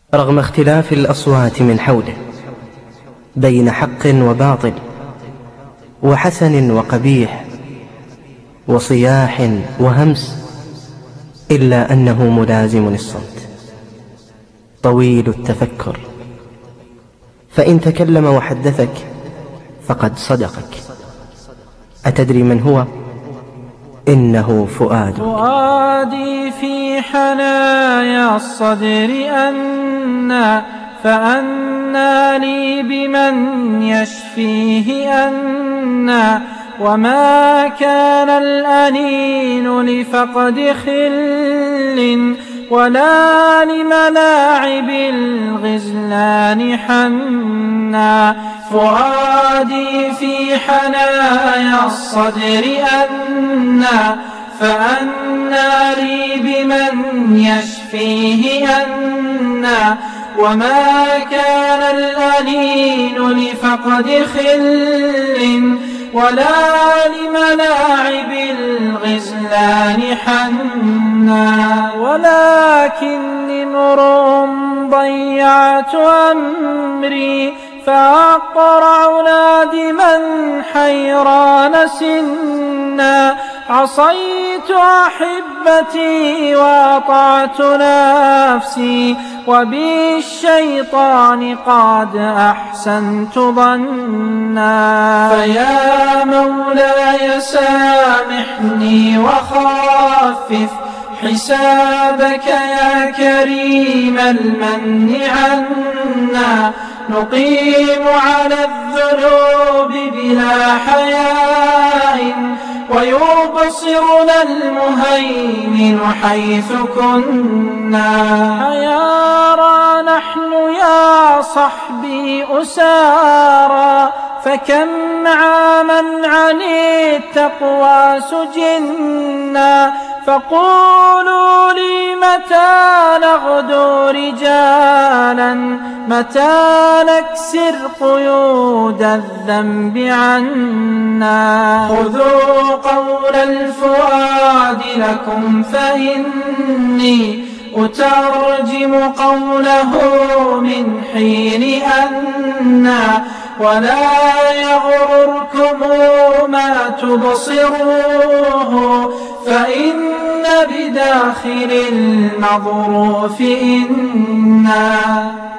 رغم اختلاف الأصوات من حوله بين حق وباطل وحسن وقبيح وصياح وهمس، إلا أنه ملازم للصمت طويل التفكر، فإن تكلم وحدثك فقد صدقك. أتدري من هو؟ إنه فؤادك. فؤادي في حنايا الصدر أنى، فأنى لي بمن يشفيه أنى، وما كان الأنين لفقد خل ولا لملاعب الغزلان حنا. فؤادي في حنايا الصدر أنى، فأنى لي بمن يشفيه أنى، وما كان الأنين لفقد خل ولا لملاعب الغزلان حنا. ولكني امرؤ ضيعت أمري، فأقرع نادما حيران سنا. عصيت أحبتي وأطعت نفسي، وبالشيطان قد أحسنت ظنا. فيا مولاي سامحني وخفف حسابك يا كريم المن عنا. نقيم على الذنوب بلا حياء، ويبصرنا المهيمن حيث كنا. حيارى نحن يا صحبي أسارى، فكم عاما عن التقوى سجنا. فقولوا لي متى نغدو رجالا، متى نكسر قيود الذنب عنا. خذوا قول الفؤاد لكم، فإني أترجم قوله من حين أنى. ولا يغرركم ما تبصروه، فإن بداخل المظروف إنا.